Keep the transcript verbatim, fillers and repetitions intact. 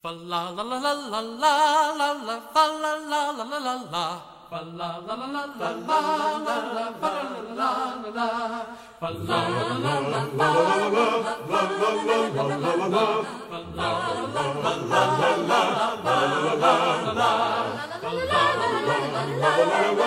Fa la la la la la la la la fa la la la la la la fa la la la la la la la la fa la la la fa la la la la la la la la la